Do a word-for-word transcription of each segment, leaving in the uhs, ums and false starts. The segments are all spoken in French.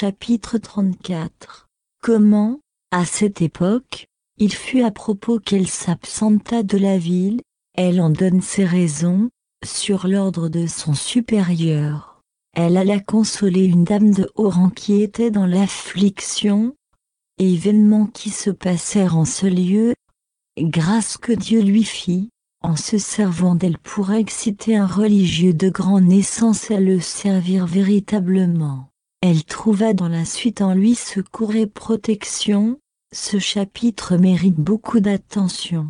Chapitre trente-quatre. Comment, à cette époque, il fut à propos qu'elle s'absenta de la ville, elle en donne ses raisons, sur l'ordre de son supérieur. Elle alla consoler une dame de haut rang qui était dans l'affliction. Événements qui se passèrent en ce lieu, grâce que Dieu lui fit, en se servant d'elle pour exciter un religieux de grande naissance à le servir véritablement. Elle trouva dans la suite en lui secours et protection. Ce chapitre mérite beaucoup d'attention.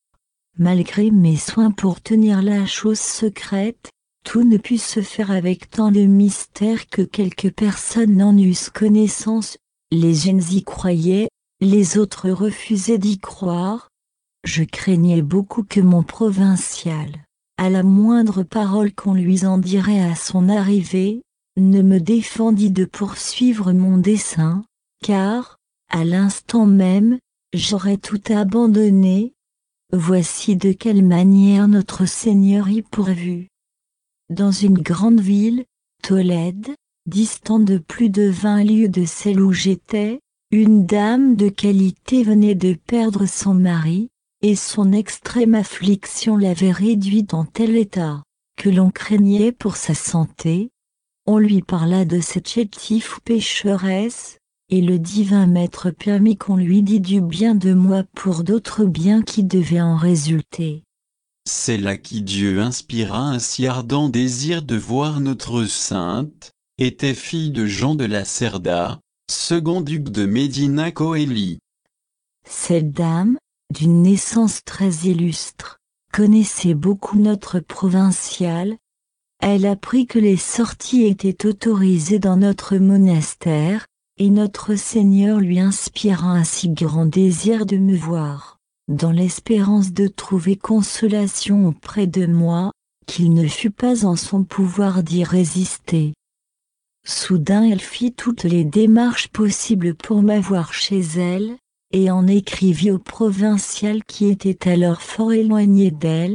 Malgré mes soins pour tenir la chose secrète, tout ne put se faire avec tant de mystère que quelques personnes n'en eussent connaissance. Les unes y croyaient, les autres refusaient d'y croire. Je craignais beaucoup que mon provincial, à la moindre parole qu'on lui en dirait à son arrivée, ne me défendît de poursuivre mon dessein, car, à l'instant même, j'aurais tout abandonné. Voici de quelle manière notre Seigneur y pourvut. Dans une grande ville, Tolède, distant de plus de vingt lieues de celle où j'étais, une dame de qualité venait de perdre son mari, et son extrême affliction l'avait réduite en tel état, que l'on craignait pour sa santé. On lui parla de cette chétive pécheresse, et le divin maître permit qu'on lui dît du bien de moi pour d'autres biens qui devaient en résulter. C'est là qui Dieu inspira un si ardent désir de voir notre sainte, était fille de Jean de la Cerda, second duc de Médina Coeli. Cette dame, d'une naissance très illustre, connaissait beaucoup notre provincial. Elle apprit que les sorties étaient autorisées dans notre monastère, et notre Seigneur lui inspira un si grand désir de me voir, dans l'espérance de trouver consolation auprès de moi, qu'il ne fut pas en son pouvoir d'y résister. Soudain elle fit toutes les démarches possibles pour m'avoir chez elle, et en écrivit au provincial qui était alors fort éloigné d'elle.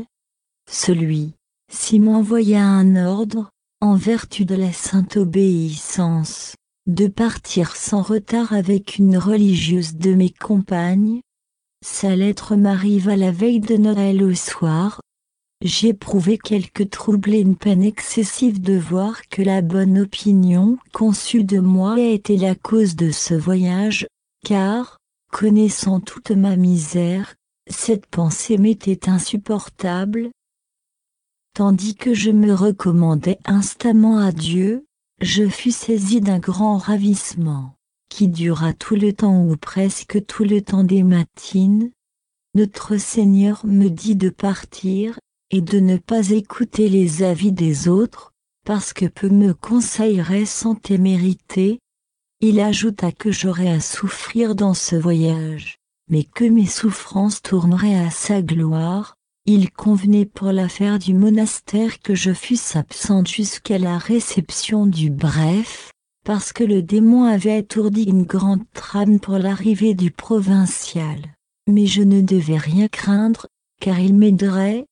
Celui-ci m'envoya un ordre, en vertu de la sainte obéissance, de partir sans retard avec une religieuse de mes compagnes. Sa lettre m'arriva la veille de Noël au soir. J'éprouvais quelque trouble et une peine excessive de voir que la bonne opinion conçue de moi était la cause de ce voyage, car, connaissant toute ma misère, cette pensée m'était insupportable. Tandis que je me recommandais instamment à Dieu, je fus saisi d'un grand ravissement, qui dura tout le temps ou presque tout le temps des matines. Notre Seigneur me dit de partir, et de ne pas écouter les avis des autres, parce que peu me conseilleraient sans témérité. Il ajouta que j'aurais à souffrir dans ce voyage, mais que mes souffrances tourneraient à sa gloire. Il convenait pour l'affaire du monastère que je fusse absente jusqu'à la réception du bref, parce que le démon avait étourdi une grande trame pour l'arrivée du provincial. Mais je ne devais rien craindre, car il m'aiderait.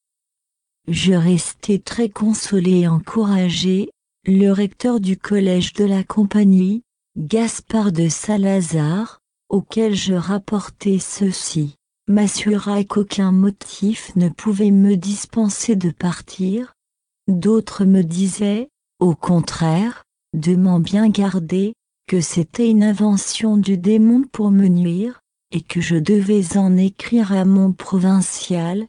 Je restai très consolé et encouragé. Le recteur du collège de la compagnie, Gaspard de Salazar, auquel je rapportai ceci, m'assura qu'aucun motif ne pouvait me dispenser de partir. D'autres me disaient, au contraire, de m'en bien garder, que c'était une invention du démon pour me nuire, et que je devais en écrire à mon provincial.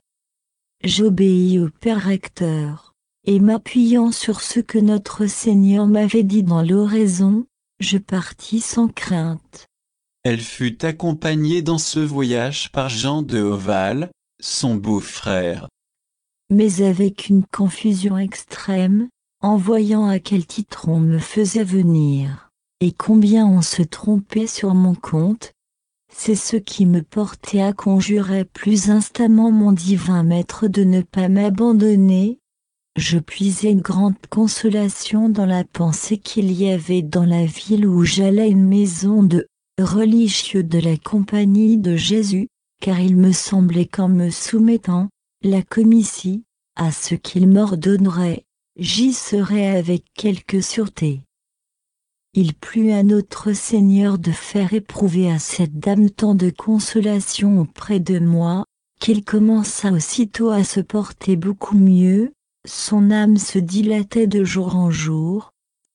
J'obéis au père recteur, et m'appuyant sur ce que notre Seigneur m'avait dit dans l'oraison, je partis sans crainte. Elle fut accompagnée dans ce voyage par Jean de Oval, son beau-frère. Mais avec une confusion extrême, en voyant à quel titre on me faisait venir, et combien on se trompait sur mon compte, c'est ce qui me portait à conjurer plus instamment mon divin maître de ne pas m'abandonner. Je puisais une grande consolation dans la pensée qu'il y avait dans la ville où j'allais une maison de religieux de la compagnie de Jésus, car il me semblait qu'en me soumettant, la comitie, à ce qu'il m'ordonnerait, j'y serais avec quelque sûreté. il plut à notre Seigneur de faire éprouver à cette dame tant de consolation auprès de moi, qu'elle commença aussitôt à se porter beaucoup mieux, son âme se dilatait de jour en jour.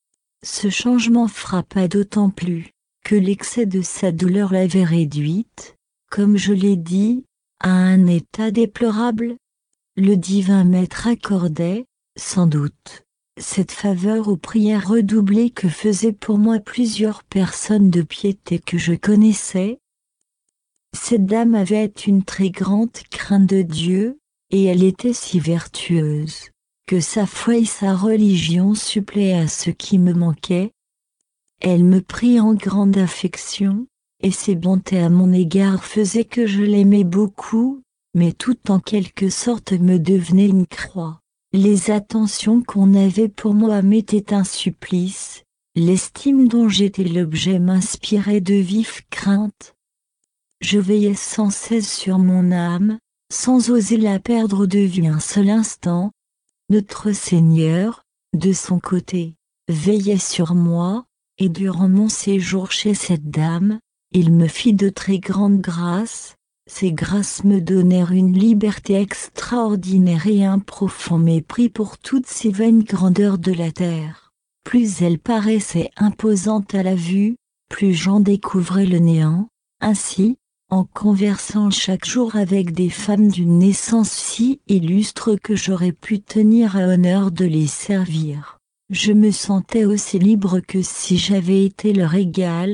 Ce changement frappa d'autant plus, que l'excès de sa douleur l'avait réduite, comme je l'ai dit, à un état déplorable. Le divin maître accordait, sans doute, cette faveur aux prières redoublées que faisaient pour moi plusieurs personnes de piété que je connaissais. Cette dame avait une très grande crainte de Dieu, et elle était si vertueuse, que sa foi et sa religion suppléaient à ce qui me manquait. Elle me prit en grande affection, et ses bontés à mon égard faisaient que je l'aimais beaucoup, mais tout en quelque sorte me devenait une croix. Les attentions qu'on avait pour moi m'étaient un supplice, l'estime dont j'étais l'objet m'inspirait de vives craintes. Je veillais sans cesse sur mon âme, sans oser la perdre de vue un seul instant. Notre Seigneur, de son côté, veillait sur moi, et durant mon séjour chez cette dame, il me fit de très grandes grâces. Ces grâces me donnèrent une liberté extraordinaire et un profond mépris pour toutes ces vaines grandeurs de la terre. Plus elles paraissaient imposantes à la vue, plus j'en découvrais le néant. Ainsi, en conversant chaque jour avec des femmes d'une naissance si illustre que j'aurais pu tenir à honneur de les servir, je me sentais aussi libre que si j'avais été leur égal.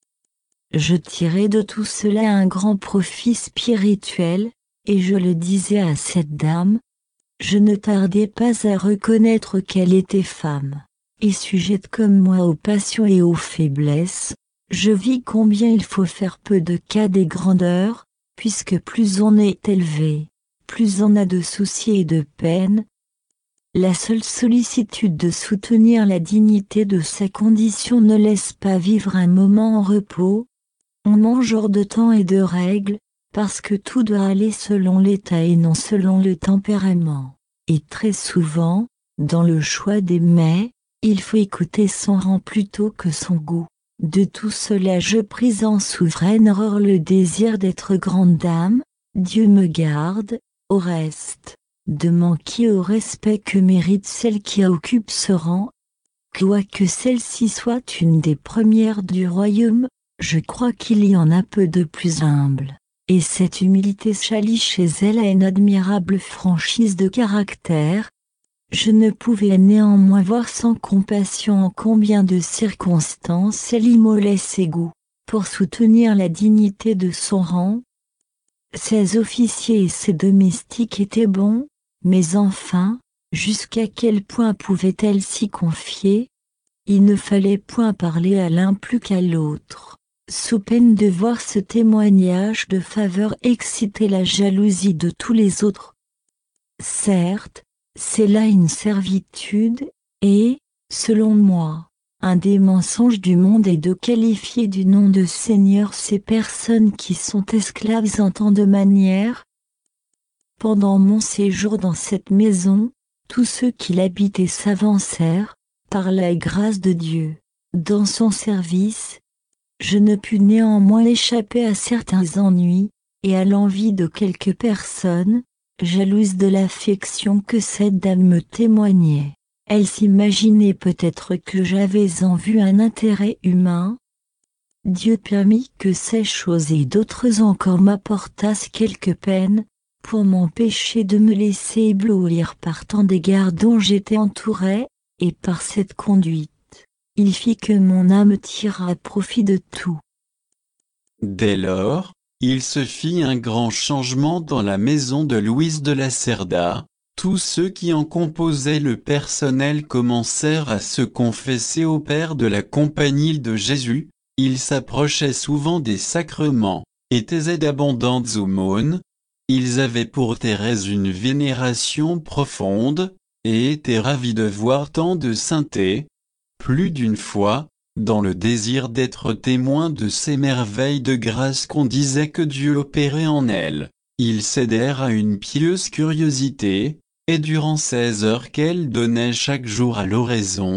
Je tirais de tout cela un grand profit spirituel, et je le disais à cette dame. Je ne tardais pas à reconnaître qu'elle était femme, et sujette comme moi aux passions et aux faiblesses. Je vis combien il faut faire peu de cas des grandeurs, puisque plus on est élevé, plus on a de soucis et de peines. La seule sollicitude de soutenir la dignité de sa condition ne laisse pas vivre un moment en repos. On mange hors de temps et de règles, parce que tout doit aller selon l'état et non selon le tempérament. Et très souvent, dans le choix des mets, il faut écouter son rang plutôt que son goût. De tout cela je pris en souveraine erreur le désir d'être grande dame. Dieu me garde, au reste, de manquer au respect que mérite celle qui occupe ce rang. Quoique celle-ci soit une des premières du royaume, je crois qu'il y en a peu de plus humbles, et cette humilité s'allie chez elle à une admirable franchise de caractère. Je ne pouvais néanmoins voir sans compassion en combien de circonstances elle immolait ses goûts, pour soutenir la dignité de son rang. Ses officiers et ses domestiques étaient bons, mais enfin, jusqu'à quel point pouvait-elle s'y confier? Il ne fallait point parler à l'un plus qu'à l'autre, sous peine de voir ce témoignage de faveur exciter la jalousie de tous les autres. Certes, c'est là une servitude, et, selon moi, un des mensonges du monde est de qualifier du nom de Seigneur ces personnes qui sont esclaves en tant de manière. Pendant mon séjour dans cette maison, tous ceux qui l'habitaient s'avancèrent, par la grâce de Dieu, dans son service. Je ne pus néanmoins échapper à certains ennuis, et à l'envie de quelques personnes, jalouse de l'affection que cette dame me témoignait. Elle s'imaginait peut-être que j'avais en vue un intérêt humain. Dieu permit que ces choses et d'autres encore m'apportassent quelques peines, pour m'empêcher de me laisser éblouir par tant d'égards dont j'étais entouré, et par cette conduite, il fit que mon âme tira profit de tout. Dès lors, il se fit un grand changement dans la maison de Louise de la Cerda. Tous ceux qui en composaient le personnel commencèrent à se confesser au Père de la Compagnie de Jésus. Ils s'approchaient souvent des sacrements, étaient d'abondantes aumônes. Ils avaient pour Thérèse une vénération profonde, et étaient ravis de voir tant de sainteté. Plus d'une fois, dans le désir d'être témoin de ces merveilles de grâce qu'on disait que Dieu opérait en elles, ils cédèrent à une pieuse curiosité, et durant ces heures qu'elles donnaient chaque jour à l'oraison,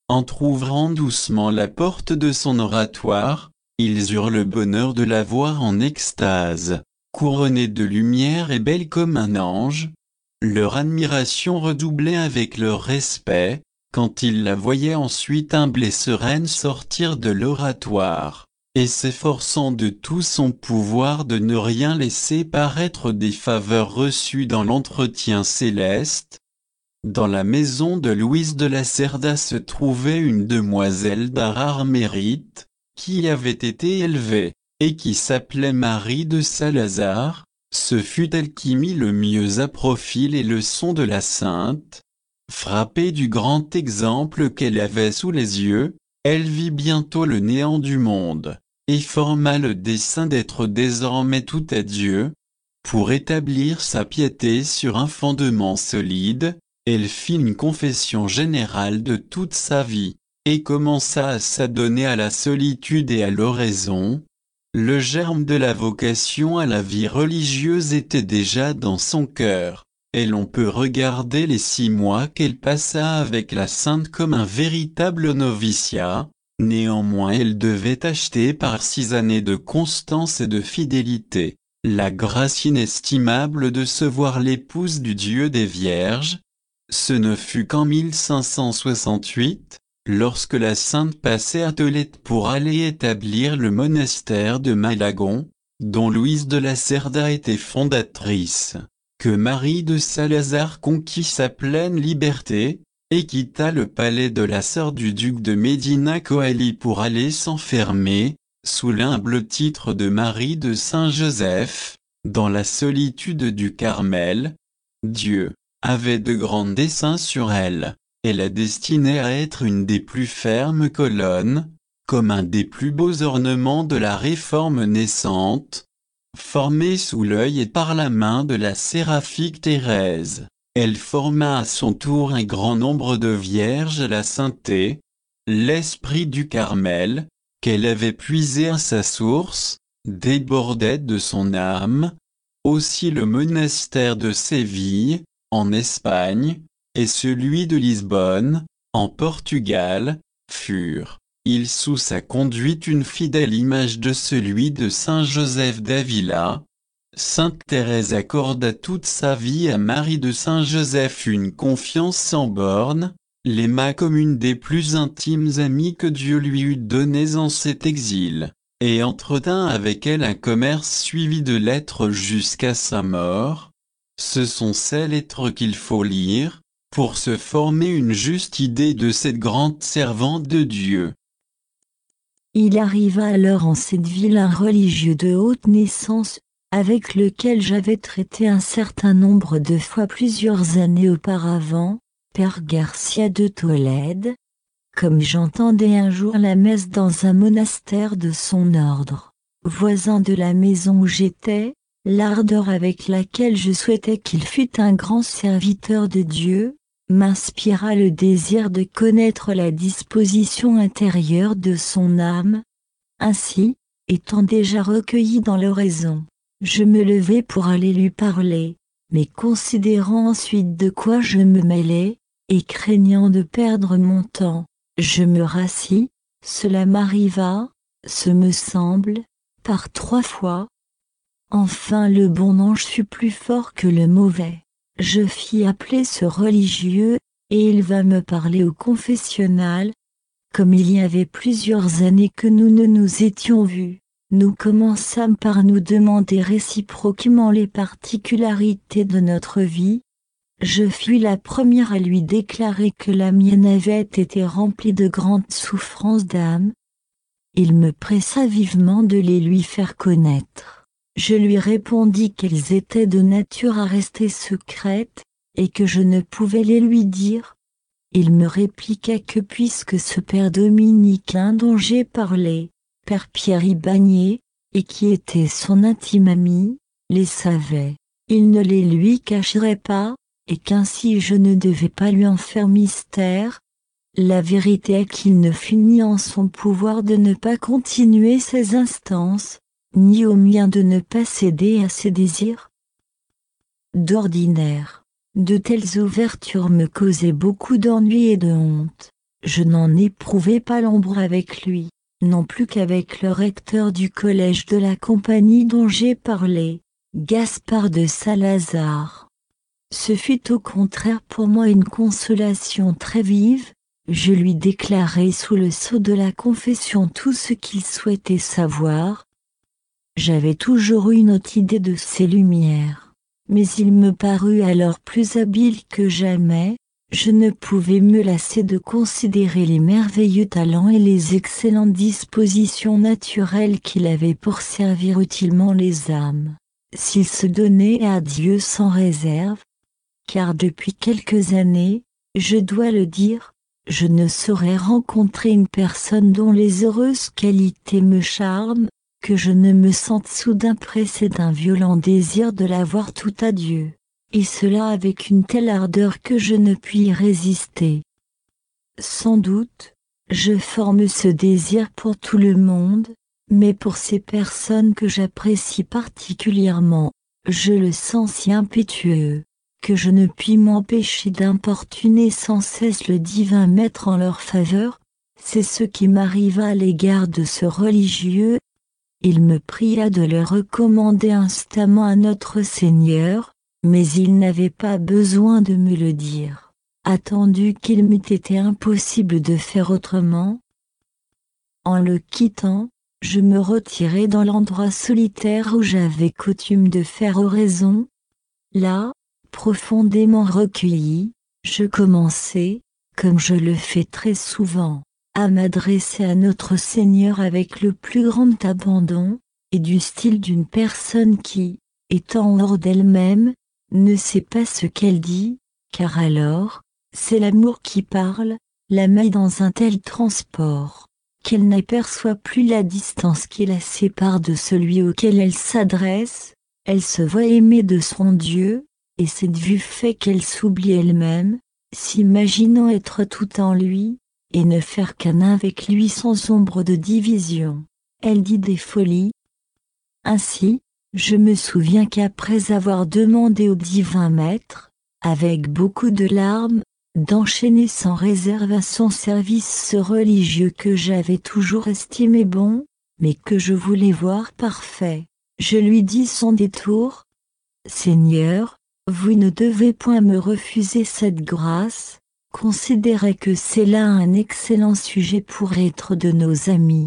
Entr'ouvrant doucement la porte de son oratoire, ils eurent le bonheur de la voir en extase, couronnée de lumière et belle comme un ange. Leur admiration redoublait avec leur respect, quand ils la voyaient ensuite humble et sereine sortir de l'oratoire, et s'efforçant de tout son pouvoir de ne rien laisser paraître des faveurs reçues dans l'entretien céleste. Dans la maison de Louise de la Cerda se trouvait une demoiselle d'un rare mérite, qui y avait été élevée, et qui s'appelait Marie de Salazar. Ce fut elle qui mit le mieux à profit les leçons de la sainte. Frappée du grand exemple qu'elle avait sous les yeux, elle vit bientôt le néant du monde, et forma le dessein d'être désormais tout à Dieu. Pour établir sa piété sur un fondement solide, elle fit une confession générale de toute sa vie, et commença à s'adonner à la solitude et à l'oraison. Le germe de la vocation à la vie religieuse était déjà dans son cœur, et l'on peut regarder les six mois qu'elle passa avec la sainte comme un véritable noviciat. Néanmoins elle devait acheter par six années de constance et de fidélité la grâce inestimable de se voir l'épouse du Dieu des Vierges. Ce ne fut qu'en mille cinq cent soixante-huit, lorsque la sainte passait à Tolède pour aller établir le monastère de Malagon, dont Louise de la Cerda était fondatrice, que Marie de Salazar conquit sa pleine liberté, et quitta le palais de la sœur du duc de Médina Coeli pour aller s'enfermer, sous l'humble titre de Marie de Saint-Joseph, dans la solitude du Carmel. Dieu avait de grands desseins sur elle, et la destinait à être une des plus fermes colonnes, comme un des plus beaux ornements de la réforme naissante. Formée sous l'œil et par la main de la séraphique Thérèse, elle forma à son tour un grand nombre de vierges à la sainteté. L'esprit du Carmel, qu'elle avait puisé à sa source, débordait de son âme. Aussi le monastère de Séville, en Espagne, et celui de Lisbonne, en Portugal, furent, ils sous sa conduite une fidèle image de celui de Saint Joseph d'Avila. Sainte Thérèse accorda toute sa vie à Marie de Saint-Joseph une confiance sans bornes, l'aima comme une des plus intimes amies que Dieu lui eût données en cet exil, et entretint avec elle un commerce suivi de lettres jusqu'à sa mort. Ce sont ces lettres qu'il faut lire, pour se former une juste idée de cette grande servante de Dieu. Il arriva alors en cette ville un religieux de haute naissance, avec lequel j'avais traité un certain nombre de fois plusieurs années auparavant, Père Garcia de Tolède. Comme j'entendais un jour la messe dans un monastère de son ordre, voisin de la maison où j'étais, l'ardeur avec laquelle je souhaitais qu'il fût un grand serviteur de Dieu, m'inspira le désir de connaître la disposition intérieure de son âme. Ainsi, étant déjà recueilli dans l'oraison, je me levai pour aller lui parler, mais considérant ensuite de quoi je me mêlais, et craignant de perdre mon temps, je me rassis. Cela m'arriva, ce me semble, par trois fois. Enfin le bon ange fut plus fort que le mauvais. Je fis appeler ce religieux, et il va me parler au confessionnal. Comme il y avait plusieurs années que nous ne nous étions vus, nous commençâmes par nous demander réciproquement les particularités de notre vie. Je fus la première à lui déclarer que la mienne avait été remplie de grandes souffrances d'âme. Il me pressa vivement de les lui faire connaître. Je lui répondis qu'elles étaient de nature à rester secrètes, et que je ne pouvais les lui dire. Il me répliqua que puisque ce père dominicain dont j'ai parlé, Père Pierre Ibagné, et qui était son intime ami, les savait, il ne les lui cacherait pas, et qu'ainsi je ne devais pas lui en faire mystère. La vérité est qu'il ne fut ni en son pouvoir de ne pas continuer ses instances, ni au mien de ne pas céder à ses désirs. D'ordinaire, de telles ouvertures me causaient beaucoup d'ennui et de honte. Je n'en éprouvais pas l'ombre avec lui, non plus qu'avec le recteur du collège de la compagnie dont j'ai parlé, Gaspard de Salazar. Ce fut au contraire pour moi une consolation très vive. Je lui déclarai sous le sceau de la confession tout ce qu'il souhaitait savoir. J'avais toujours eu une haute idée de ses lumières, mais il me parut alors plus habile que jamais. Je ne pouvais me lasser de considérer les merveilleux talents et les excellentes dispositions naturelles qu'il avait pour servir utilement les âmes, s'il se donnait à Dieu sans réserve. Car depuis quelques années, je dois le dire, je ne saurais rencontrer une personne dont les heureuses qualités me charment, que je ne me sente soudain pressé d'un violent désir de la voir tout à Dieu, et cela avec une telle ardeur que je ne puis y résister. Sans doute, je forme ce désir pour tout le monde, mais pour ces personnes que j'apprécie particulièrement, je le sens si impétueux, que je ne puis m'empêcher d'importuner sans cesse le divin maître en leur faveur. C'est ce qui m'arriva à l'égard de ce religieux. Il me pria de le recommander instamment à notre Seigneur, mais il n'avait pas besoin de me le dire, attendu qu'il m'eût été impossible de faire autrement. En le quittant, je me retirai dans l'endroit solitaire où j'avais coutume de faire oraison. Là, profondément recueilli, je commençai, comme je le fais très souvent, à m'adresser à notre Seigneur avec le plus grand abandon, et du style d'une personne qui, étant hors d'elle-même, ne sait pas ce qu'elle dit, car alors, c'est l'amour qui parle, la met dans un tel transport, qu'elle n'aperçoit plus la distance qui la sépare de celui auquel elle s'adresse. Elle se voit aimée de son Dieu, et cette vue fait qu'elle s'oublie elle-même, s'imaginant être tout en lui, et ne faire qu'un avec lui sans ombre de division. Elle dit des folies. Ainsi, je me souviens qu'après avoir demandé au divin maître, avec beaucoup de larmes, d'enchaîner sans réserve à son service ce religieux que j'avais toujours estimé bon, mais que je voulais voir parfait, je lui dis sans détour: « Seigneur, vous ne devez point me refuser cette grâce, considérez que c'est là un excellent sujet pour être de nos amis.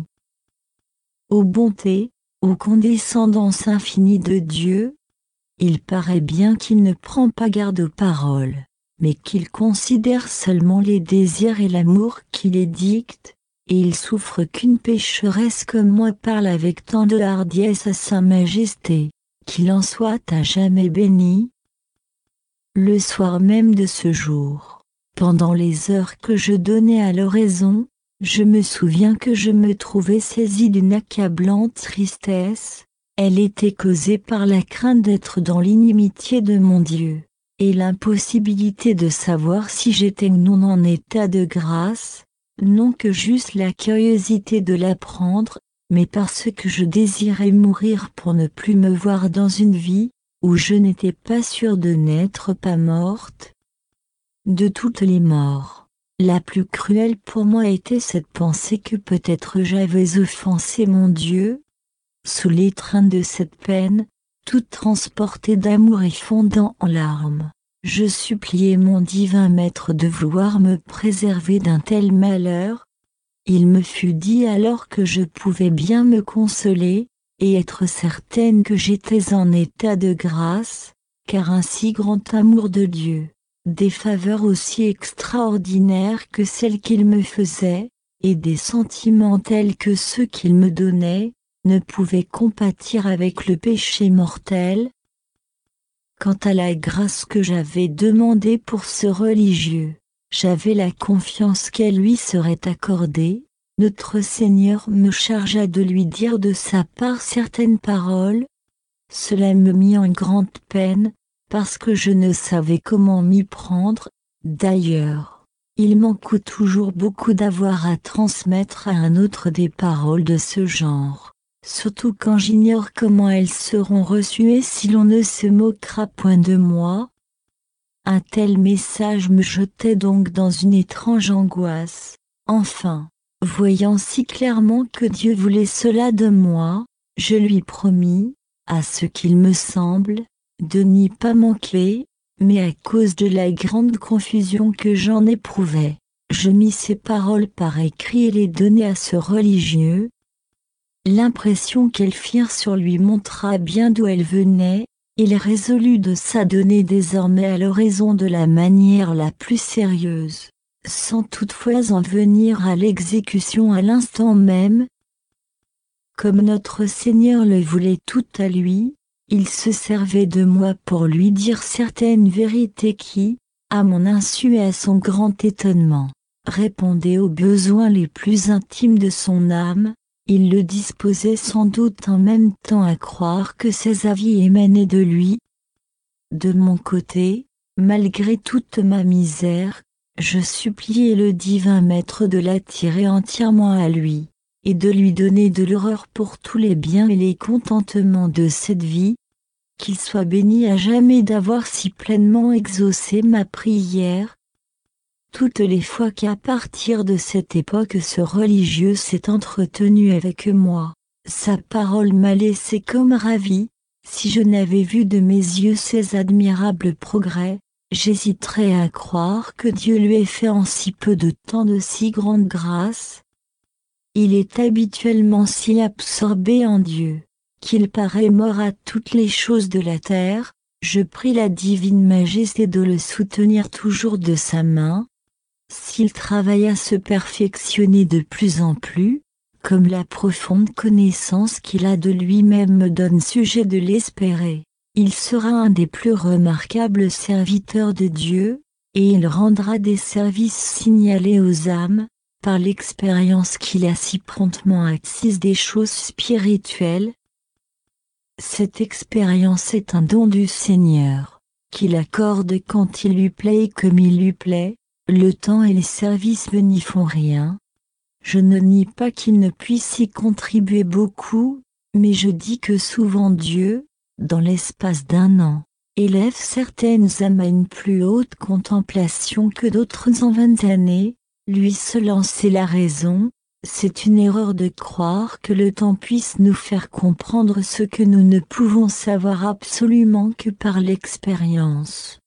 Ô bonté, ô condescendance infinie de Dieu, il paraît bien qu'il ne prend pas garde aux paroles, mais qu'il considère seulement les désirs et l'amour qui les dictent, et il souffre qu'une pécheresse comme moi parle avec tant de hardiesse à sa majesté, qu'il en soit à jamais béni. » Le soir même de ce jour, pendant les heures que je donnais à l'oraison, je me souviens que je me trouvais saisi d'une accablante tristesse. Elle était causée par la crainte d'être dans l'inimitié de mon Dieu, et l'impossibilité de savoir si j'étais ou non en état de grâce, non que juste la curiosité de l'apprendre, mais parce que je désirais mourir pour ne plus me voir dans une vie où je n'étais pas sûre de n'être pas morte. De toutes les morts, la plus cruelle pour moi était cette pensée que peut-être j'avais offensé mon Dieu. Sous l'étreinte de cette peine, toute transportée d'amour et fondant en larmes, je suppliai mon divin maître de vouloir me préserver d'un tel malheur. Il me fut dit alors que je pouvais bien me consoler, et être certaine que j'étais en état de grâce, car un si grand amour de Dieu, des faveurs aussi extraordinaires que celles qu'il me faisait, et des sentiments tels que ceux qu'il me donnait, ne pouvaient compatir avec le péché mortel. Quant à la grâce que j'avais demandée pour ce religieux, j'avais la confiance qu'elle lui serait accordée. Notre Seigneur me chargea de lui dire de sa part certaines paroles. Cela me mit en grande peine, parce que je ne savais comment m'y prendre. D'ailleurs, il m'en coûte toujours beaucoup d'avoir à transmettre à un autre des paroles de ce genre, surtout quand j'ignore comment elles seront reçues et si l'on ne se moquera point de moi. Un tel message me jetait donc dans une étrange angoisse. Enfin, voyant si clairement que Dieu voulait cela de moi, je lui promis, à ce qu'il me semble, de n'y pas manquer, mais à cause de la grande confusion que j'en éprouvais, je mis ces paroles par écrit et les donnai à ce religieux. L'impression qu'elles firent sur lui montra bien d'où elles venaient. Il résolut de s'adonner désormais à l'oraison de la manière la plus sérieuse, sans toutefois en venir à l'exécution à l'instant même. Comme notre Seigneur le voulait tout à lui, il se servait de moi pour lui dire certaines vérités qui, à mon insu et à son grand étonnement, répondaient aux besoins les plus intimes de son âme. Il le disposait sans doute en même temps à croire que ses avis émanaient de lui. De mon côté, malgré toute ma misère, je suppliai le divin maître de l'attirer entièrement à lui, et de lui donner de l'horreur pour tous les biens et les contentements de cette vie. Qu'il soit béni à jamais d'avoir si pleinement exaucé ma prière. Toutes les fois qu'à partir de cette époque ce religieux s'est entretenu avec moi, sa parole m'a laissé comme ravi. Si je n'avais vu de mes yeux ces admirables progrès, j'hésiterais à croire que Dieu lui ait fait en si peu de temps de si grandes grâces. Il est habituellement si absorbé en Dieu, qu'il paraît mort à toutes les choses de la terre. Je prie la divine majesté de le soutenir toujours de sa main. S'il travaille à se perfectionner de plus en plus, comme la profonde connaissance qu'il a de lui-même me donne sujet de l'espérer, il sera un des plus remarquables serviteurs de Dieu, et il rendra des services signalés aux âmes, par l'expérience qu'il a si promptement acquise des choses spirituelles. Cette expérience est un don du Seigneur, qu'il accorde quand il lui plaît et comme il lui plaît. Le temps et les services ne n'y font rien. Je ne nie pas qu'il ne puisse y contribuer beaucoup, mais je dis que souvent Dieu, dans l'espace d'un an, élève certaines âmes à une plus haute contemplation que d'autres en vingt années. Lui seul en sait la raison. C'est une erreur de croire que le temps puisse nous faire comprendre ce que nous ne pouvons savoir absolument que par l'expérience.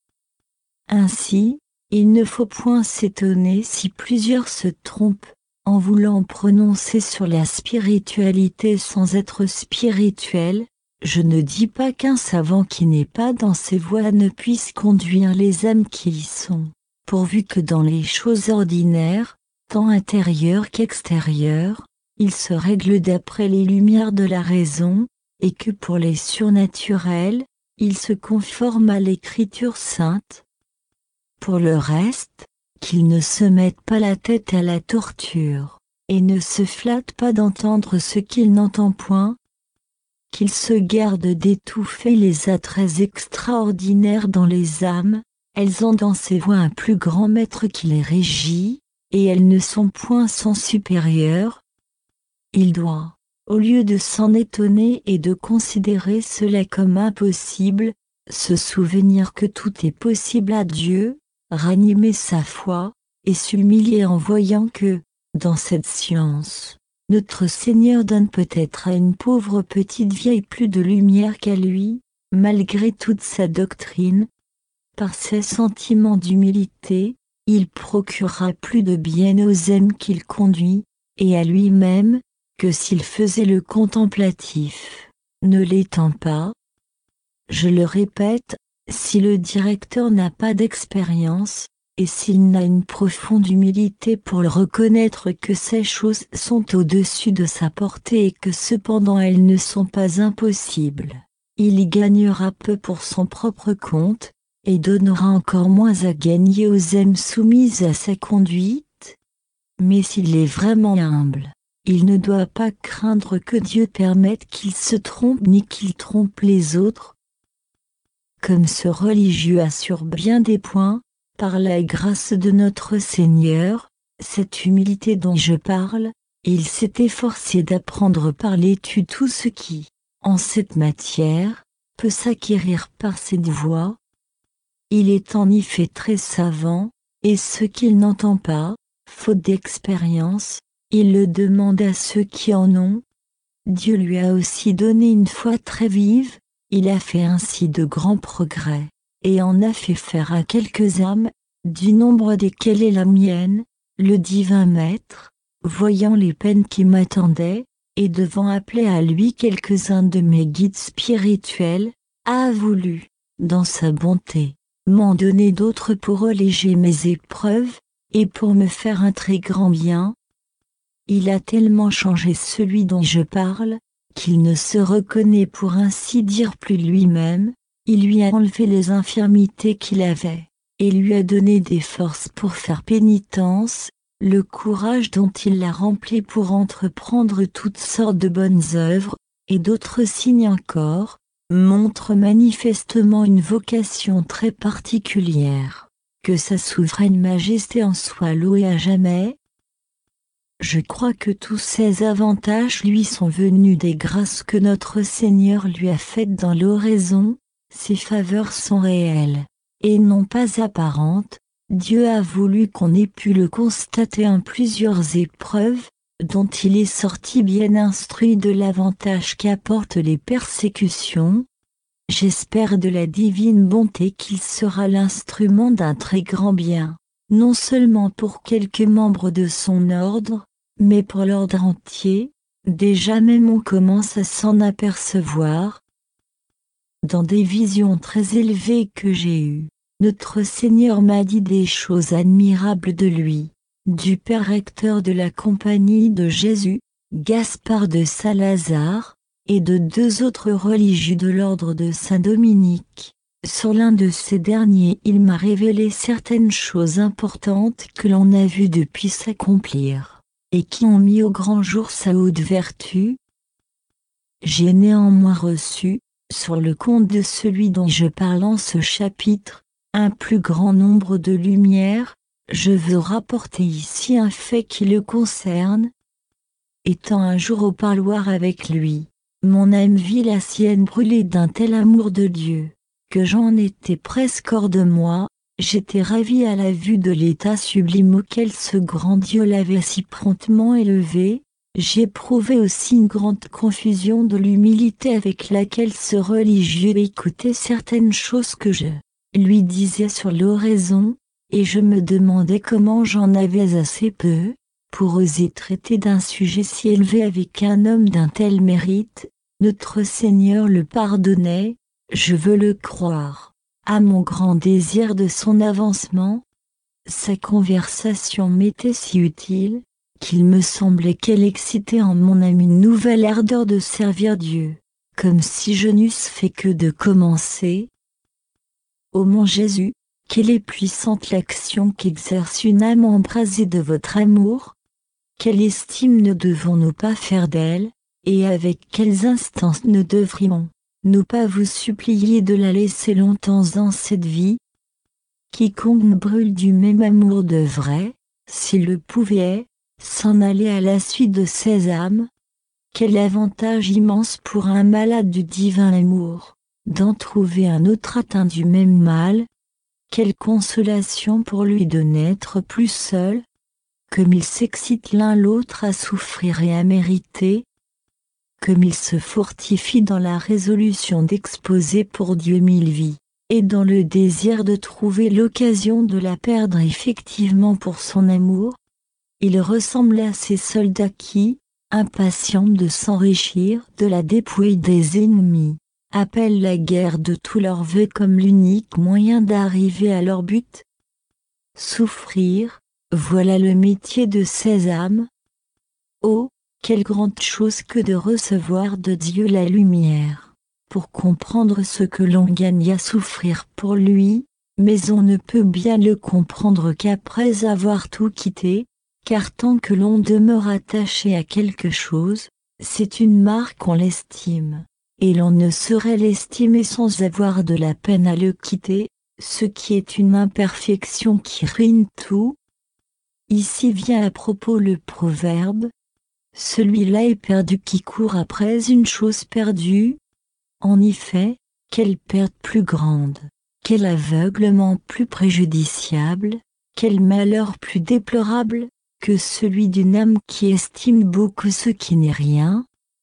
Ainsi, il ne faut point s'étonner si plusieurs se trompent, en voulant prononcer sur la spiritualité sans être spirituel. Je ne dis pas qu'un savant qui n'est pas dans ces voies ne puisse conduire les âmes qui y sont, pourvu que dans les choses ordinaires, tant intérieures qu'extérieures, il se règle d'après les lumières de la raison, et que pour les surnaturels, il se conforme à l'Écriture sainte. Pour le reste, qu'il ne se mette pas la tête à la torture, et ne se flatte pas d'entendre ce qu'il n'entend point, qu'il se garde d'étouffer les attraits extraordinaires dans les âmes. Elles ont dans ces voies un plus grand maître qui les régit, et elles ne sont point sans supérieur. Il doit, au lieu de s'en étonner et de considérer cela comme impossible, se souvenir que tout est possible à Dieu, ranimer sa foi, et s'humilier en voyant que, dans cette science, notre Seigneur donne peut-être à une pauvre petite vieille plus de lumière qu'à lui, malgré toute sa doctrine. Par ses sentiments d'humilité, il procurera plus de bien aux âmes qu'il conduit, et à lui-même, que s'il faisait le contemplatif, ne l'étant pas. Je le répète, si le directeur n'a pas d'expérience, et s'il n'a une profonde humilité pour le reconnaître que ces choses sont au-dessus de sa portée et que cependant elles ne sont pas impossibles, il y gagnera peu pour son propre compte, et donnera encore moins à gagner aux âmes soumises à sa conduite. Mais s'il est vraiment humble, il ne doit pas craindre que Dieu permette qu'il se trompe ni qu'il trompe les autres. Comme ce religieux assure bien des points, par la grâce de notre Seigneur, cette humilité dont je parle, il s'est efforcé d'apprendre par l'étude tout ce qui, en cette matière, peut s'acquérir par cette voie. Il est en effet très savant, et ce qu'il n'entend pas, Faute d'expérience, il le demande à ceux qui en ont. Dieu lui a aussi donné une foi très vive, il a fait ainsi de grands progrès, et en a fait faire à quelques âmes, du nombre desquelles est la mienne, le divin Maître, voyant les peines qui m'attendaient, et devant appeler à lui quelques-uns de mes guides spirituels, a voulu, dans sa bonté, m'en donner d'autres pour alléger mes épreuves, et pour me faire un très grand bien. Il a tellement changé celui dont je parle, qu'il ne se reconnaît pour ainsi dire plus lui-même, il lui a enlevé les infirmités qu'il avait, et lui a donné des forces pour faire pénitence, le courage dont il l'a rempli pour entreprendre toutes sortes de bonnes œuvres, et d'autres signes encore, montre manifestement une vocation très particulière. Que sa souveraine majesté en soit louée à jamais. Je crois que tous ces avantages lui sont venus des grâces que notre Seigneur lui a faites dans l'oraison, ces faveurs sont réelles, et non pas apparentes. Dieu a voulu qu'on ait pu le constater en plusieurs épreuves, dont il est sorti bien instruit de l'avantage qu'apportent les persécutions. J'espère de la divine bonté qu'il sera l'instrument d'un très grand bien, non seulement pour quelques membres de son ordre, mais pour l'ordre entier. Déjà même on commence à s'en apercevoir. Dans des visions très élevées que j'ai eues, notre Seigneur m'a dit des choses admirables de lui, du père recteur de la Compagnie de Jésus, Gaspard de Salazar, et de deux autres religieux de l'ordre de Saint-Dominique. Sur l'un de ces derniers il m'a révélé certaines choses importantes que l'on a vues depuis s'accomplir, et qui ont mis au grand jour sa haute vertu. J'ai néanmoins reçu, sur le compte de celui dont je parle en ce chapitre, un plus grand nombre de lumières. Je veux rapporter ici un fait qui le concerne. Étant un jour au parloir avec lui, mon âme vit la sienne brûler d'un tel amour de Dieu, que j'en étais presque hors de moi. J'étais ravi à la vue de l'état sublime auquel ce grand Dieu l'avait si promptement élevé. J'éprouvais aussi une grande confusion de l'humilité avec laquelle ce religieux écoutait certaines choses que je lui disais sur l'oraison, et je me demandais comment j'en avais assez peu pour oser traiter d'un sujet si élevé avec un homme d'un tel mérite. Notre Seigneur le pardonnait, je veux le croire, à mon grand désir de son avancement. Sa conversation m'était si utile, qu'il me semblait qu'elle excitait en mon âme une nouvelle ardeur de servir Dieu, comme si je n'eusse fait que de commencer. Ô mon Jésus, quelle est puissante l'action qu'exerce une âme embrasée de votre amour! Quelle estime ne devons-nous pas faire d'elle, et avec quelles instances ne devrions-nous pas vous supplier de la laisser longtemps dans cette vie? Quiconque brûle du même amour devrait, s'il le pouvait, s'en aller à la suite de ces âmes. Quel avantage immense pour un malade du divin amour, d'en trouver un autre atteint du même mal. Quelle consolation pour lui de n'être plus seul. Comme ils s'excitent l'un l'autre à souffrir et à mériter. Comme ils se fortifient dans la résolution d'exposer pour Dieu mille vies, et dans le désir de trouver l'occasion de la perdre effectivement pour son amour. Il ressemble à ces soldats qui, impatients de s'enrichir de la dépouille des ennemis, appellent la guerre de tous leurs vœux comme l'unique moyen d'arriver à leur but. Souffrir, voilà le métier de ces âmes. Oh, quelle grande chose que de recevoir de Dieu la lumière, pour comprendre ce que l'on gagne à souffrir pour lui, mais on ne peut bien le comprendre qu'après avoir tout quitté, car tant que l'on demeure attaché à quelque chose, c'est une marque qu'on l'estime, et l'on ne saurait l'estimer sans avoir de la peine à le quitter, ce qui est une imperfection qui ruine tout. Ici vient à propos le proverbe. Celui-là est perdu qui court après une chose perdue. En effet, quelle perte plus grande, quel aveuglement plus préjudiciable, quel malheur plus déplorable, que celui d'une âme qui estime beaucoup ce qui n'est rien.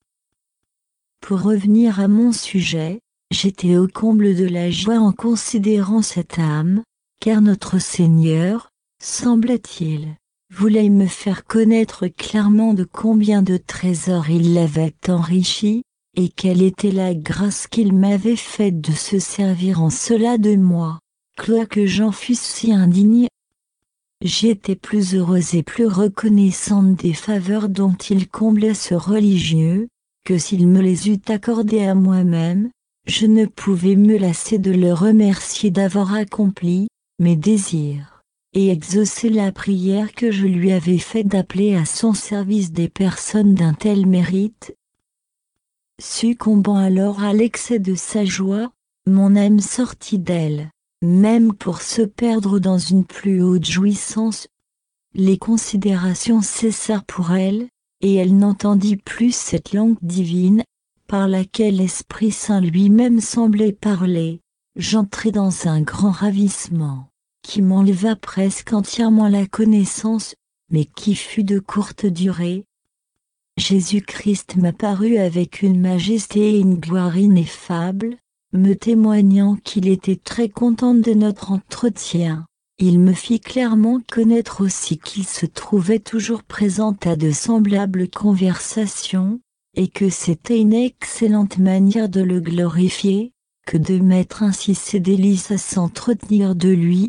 Pour revenir à mon sujet, j'étais au comble de la joie en considérant cette âme, car notre Seigneur, semble-t-il, voulait me faire connaître clairement de combien de trésors il l'avait enrichi, et quelle était la grâce qu'il m'avait faite de se servir en cela de moi, quoique j'en fusse si indigne. J'étais plus heureuse et plus reconnaissante des faveurs dont il comblait ce religieux, que s'il me les eût accordées à moi-même, je ne pouvais me lasser de le remercier d'avoir accompli mes désirs, et exaucé la prière que je lui avais faite d'appeler à son service des personnes d'un tel mérite. Succombant alors à l'excès de sa joie, mon âme sortit d'elle, même pour se perdre dans une plus haute jouissance. Les considérations cessèrent pour elle, et elle n'entendit plus cette langue divine, par laquelle l'Esprit Saint lui-même semblait parler. J'entrai dans un grand ravissement, qui m'enleva presque entièrement la connaissance, mais qui fut de courte durée. Jésus-Christ m'apparut avec une majesté et une gloire ineffables, me témoignant qu'il était très content de notre entretien. Il me fit clairement connaître aussi qu'il se trouvait toujours présent à de semblables conversations, et que c'était une excellente manière de le glorifier, que de mettre ainsi ses délices à s'entretenir de lui.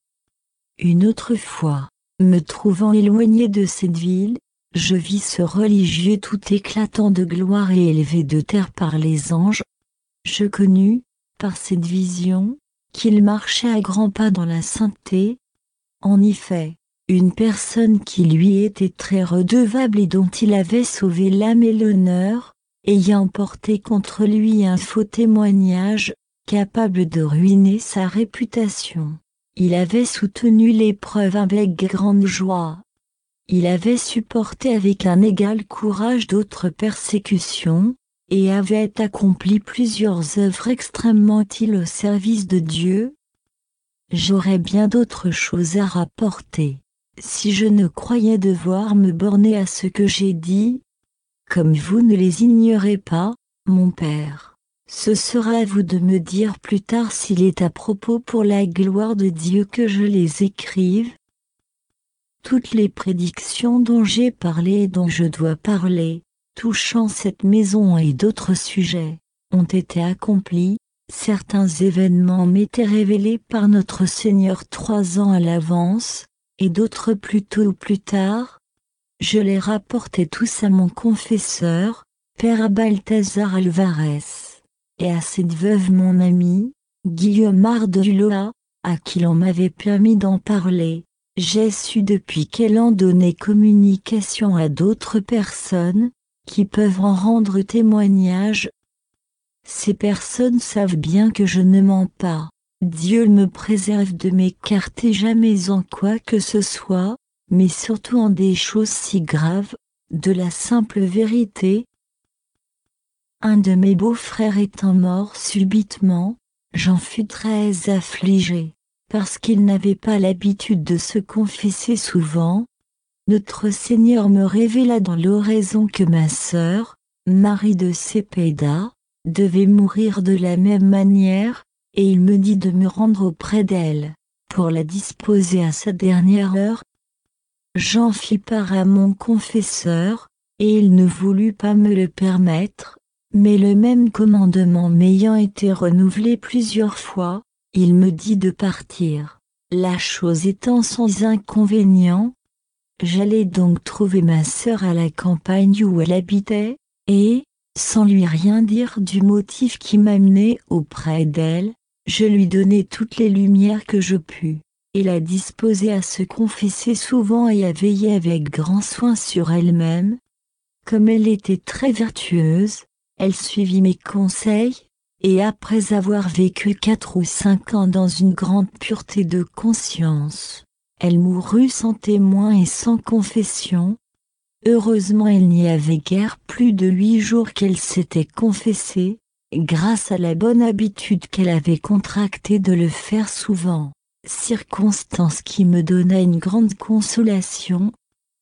Une autre fois, me trouvant éloigné de cette ville, je vis ce religieux tout éclatant de gloire et élevé de terre par les anges. Je connus, par cette vision, qu'il marchait à grands pas dans la sainteté. En effet, une personne qui lui était très redevable et dont il avait sauvé l'âme et l'honneur, ayant porté contre lui un faux témoignage, capable de ruiner sa réputation. Il avait soutenu l'épreuve avec grande joie. Il avait supporté avec un égal courage d'autres persécutions, et avait accompli plusieurs œuvres extrêmement utiles au service de Dieu. J'aurais bien d'autres choses à rapporter, si je ne croyais devoir me borner à ce que j'ai dit. Comme vous ne les ignorez pas, mon Père, ce sera à vous de me dire plus tard s'il est à propos pour la gloire de Dieu que je les écrive. Toutes les prédictions dont j'ai parlé et dont je dois parler, touchant cette maison et d'autres sujets, ont été accomplies. Certains événements m'étaient révélés par notre Seigneur trois ans à l'avance, et d'autres plus tôt ou plus tard. Je les rapportai tous à mon confesseur, Père Balthazar Alvarez, et à cette veuve mon amie, Guillaumard de Ulloa, à qui l'on m'avait permis d'en parler. J'ai su depuis qu'elle en donnait communication à d'autres personnes, qui peuvent en rendre témoignage. Ces personnes savent bien que je ne mens pas. Dieu me préserve de m'écarter jamais en quoi que ce soit, mais surtout en des choses si graves, de la simple vérité. Un de mes beaux-frères étant mort subitement, j'en fus très affligée, parce qu'il n'avait pas l'habitude de se confesser souvent. Notre Seigneur me révéla dans l'oraison que ma sœur, Marie de Cepeda, devait mourir de la même manière, et il me dit de me rendre auprès d'elle, pour la disposer à sa dernière heure. J'en fis part à mon confesseur, et il ne voulut pas me le permettre, mais le même commandement m'ayant été renouvelé plusieurs fois, il me dit de partir. La chose étant sans inconvénient, j'allai donc trouver ma sœur à la campagne où elle habitait, et, sans lui rien dire du motif qui m'amenait auprès d'elle, je lui donnai toutes les lumières que je pus, et la disposai à se confesser souvent et à veiller avec grand soin sur elle-même. Comme elle était très vertueuse, elle suivit mes conseils, et après avoir vécu quatre ou cinq ans dans une grande pureté de conscience, elle mourut sans témoin et sans confession. Heureusement il n'y avait guère plus de huit jours qu'elle s'était confessée, grâce à la bonne habitude qu'elle avait contractée de le faire souvent, circonstance qui me donna une grande consolation.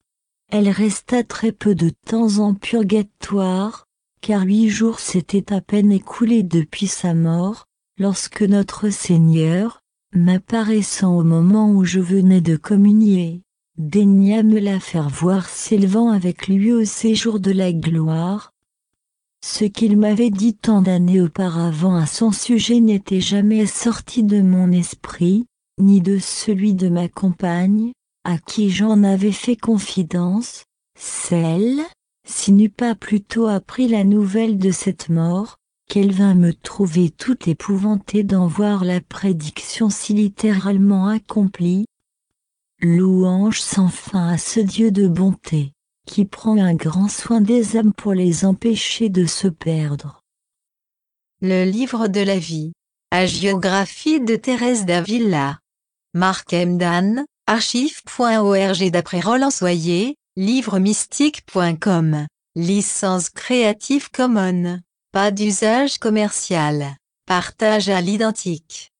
Elle resta très peu de temps en purgatoire, car huit jours s'étaient à peine écoulés depuis sa mort, lorsque notre Seigneur, m'apparaissant au moment où je venais de communier, daigna me la faire voir s'élevant avec lui au séjour de la gloire. Ce qu'il m'avait dit tant d'années auparavant à son sujet n'était jamais sorti de mon esprit, ni de celui de ma compagne, à qui j'en avais fait confidence, celle, si n'eût pas plutôt appris la nouvelle de cette mort, qu'elle vint me trouver tout épouvantée d'en voir la prédiction si littéralement accomplie. Louange sans fin à ce Dieu de bonté, qui prend un grand soin des âmes pour les empêcher de se perdre. Le livre de la vie. Hagiographie de Thérèse d'Avila. Marc Emdan, archive point org d'après Roland Soyer, livre mystique point com. Licence Creative Commons. Pas d'usage commercial. Partage à l'identique.